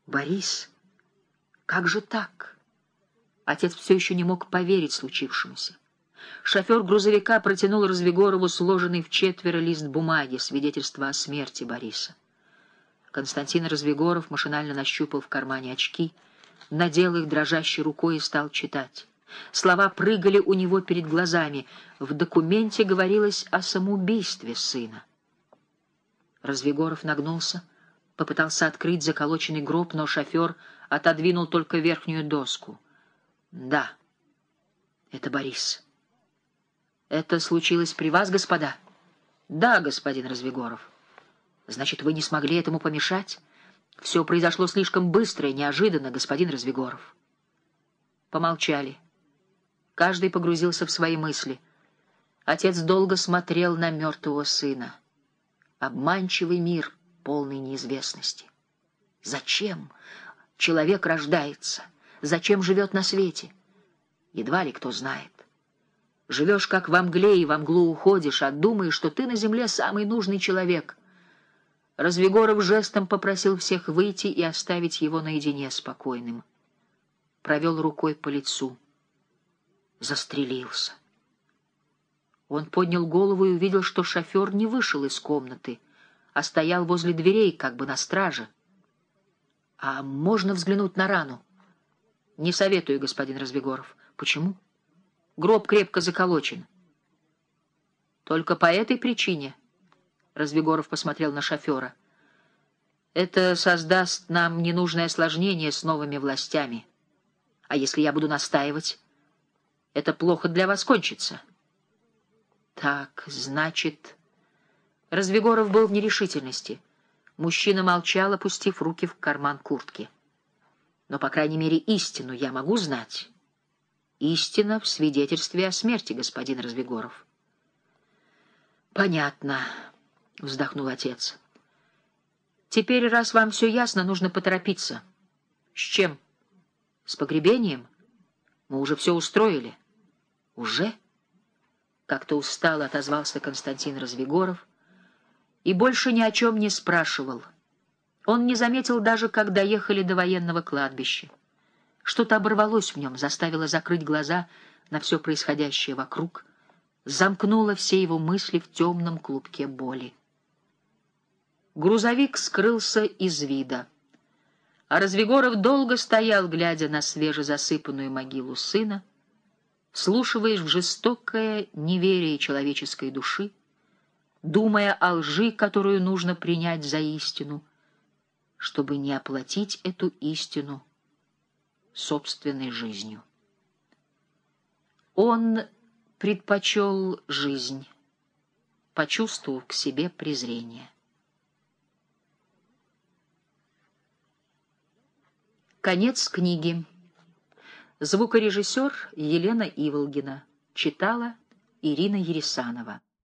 Борис, как же так? Отец все еще не мог поверить случившемуся. Шофер грузовика протянул Развигорову сложенный вчетверо лист бумаги, свидетельство о смерти Бориса. Константин Развигоров машинально нащупал в кармане очки, надел их дрожащей рукой и стал читать. Слова прыгали у него перед глазами. В документе говорилось о самоубийстве сына. Развигоров нагнулся, попытался открыть заколоченный гроб, но шофер отодвинул только верхнюю доску. Да, это Борис. Это случилось при вас, господа? Да, господин Развигоров. Значит, вы не смогли этому помешать? Все произошло слишком быстро и неожиданно, господин Развигоров. Помолчали. Каждый погрузился в свои мысли. Отец долго смотрел на мертвого сына. Обманчивый мир, полный неизвестности. Зачем человек рождается? Зачем живет на свете? Едва ли кто знает. Живешь как во мгле и во мглу уходишь, а думаешь, что ты на земле самый нужный человек. Развигоров жестом попросил всех выйти и оставить его наедине спокойным. Провел рукой по лицу. Застрелился. Он поднял голову и увидел, что шофер не вышел из комнаты, а стоял возле дверей, как бы на страже. — А можно взглянуть на рану? — Не советую, господин Развигоров. — Почему? — Гроб крепко заколочен. — Только по этой причине? — Развигоров посмотрел на шофера. — Это создаст нам ненужное осложнение с новыми властями. А если я буду настаивать, это плохо для вас кончится. — Так, значит... Развигоров был в нерешительности. Мужчина молчал, опустив руки в карман куртки. Но, по крайней мере, истину я могу знать. Истина в свидетельстве о смерти, господин Развигоров. Понятно, вздохнул отец. Теперь, раз вам все ясно, нужно поторопиться. С чем? С погребением? Мы уже все устроили. Уже? Как-то устало отозвался Константин Развигоров и больше ни о чем не спрашивал. Он не заметил даже, как доехали до военного кладбища. Что-то оборвалось в нем, заставило закрыть глаза на все происходящее вокруг, замкнуло все его мысли в темном клубке боли. Грузовик скрылся из вида, а Развигоров долго стоял, глядя на свежезасыпанную могилу сына, вслушиваясь в жестокое неверие человеческой души, думая о лжи, которую нужно принять за истину, чтобы не оплатить эту истину собственной жизнью. Он предпочел жизнь, почувствовав к себе презрение. Конец книги. Звукорежиссер Елена Иволгина. Читала Ирина Ересанова.